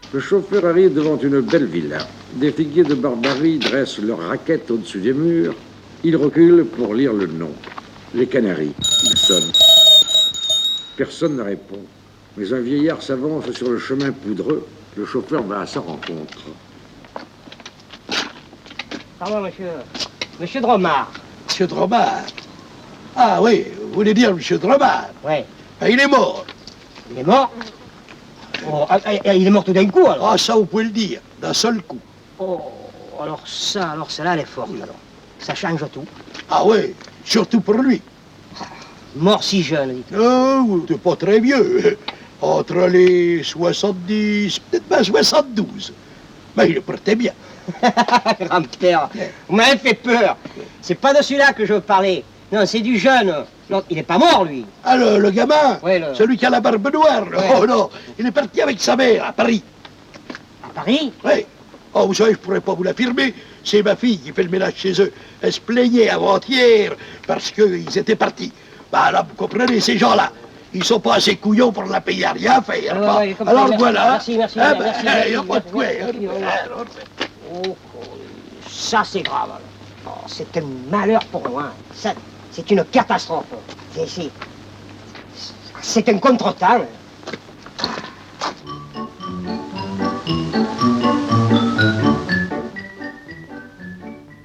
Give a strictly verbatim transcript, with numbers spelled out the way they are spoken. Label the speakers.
Speaker 1: Le chauffeur arrive devant une belle villa. Des figuiers de Barbarie dressent leurs raquettes au-dessus des murs. Il recule pour lire le nom. Les Canaries. Il sonne. Personne ne répond. Mais un vieillard s'avance sur le chemin poudreux. Le chauffeur va à sa rencontre.
Speaker 2: Pardon, monsieur. Monsieur Dromard.
Speaker 3: Monsieur Dromard. Ah oui, vous voulez dire Monsieur Dromard?
Speaker 2: Oui.
Speaker 3: Ah, il est mort.
Speaker 2: Il est mort? Oh, ah, ah, il est mort tout d'un coup, alors?
Speaker 3: Ah, ça, vous pouvez le dire, d'un seul coup.
Speaker 2: Oh, alors ça, alors celle-là, elle est forte, alors. Ça change tout.
Speaker 3: Ah oui, surtout pour lui.
Speaker 2: Mort si jeune, dites.
Speaker 3: Oh, t'es pas très vieux. Entre les soixante-dix, peut-être même soixante-douze. Mais il le portait bien.
Speaker 2: Grand-père, vous m'avez fait peur. C'est pas de celui-là que je veux parler. Non, c'est du jeune. Non, il n'est pas mort, lui.
Speaker 3: Ah, le, le gamin?
Speaker 2: Oui, le...
Speaker 3: Celui qui a la barbe noire?
Speaker 2: Ouais.
Speaker 3: Oh non, il est parti avec sa mère à Paris.
Speaker 2: À Paris?
Speaker 3: Oui. Oh, vous savez, je pourrais pas vous l'affirmer. C'est ma fille qui fait le ménage chez eux. Elle se plaignait avant-hier parce qu'ils étaient partis. Bah là, vous comprenez, ces gens-là, ils sont pas assez couillons pour la payer à rien faire.
Speaker 2: Ouais,
Speaker 3: bah.
Speaker 2: ouais,
Speaker 3: Alors
Speaker 2: merci,
Speaker 3: voilà.
Speaker 2: Merci, merci,
Speaker 3: ah,
Speaker 2: merci.
Speaker 3: bah, il n'y a
Speaker 2: merci,
Speaker 3: pas de quoi.
Speaker 2: merci,
Speaker 3: Hein.
Speaker 2: Oh, ça, c'est grave, alors. Oh, c'est un malheur pour moi. Ça, c'est une catastrophe. C'est, c'est, c'est un contretemps.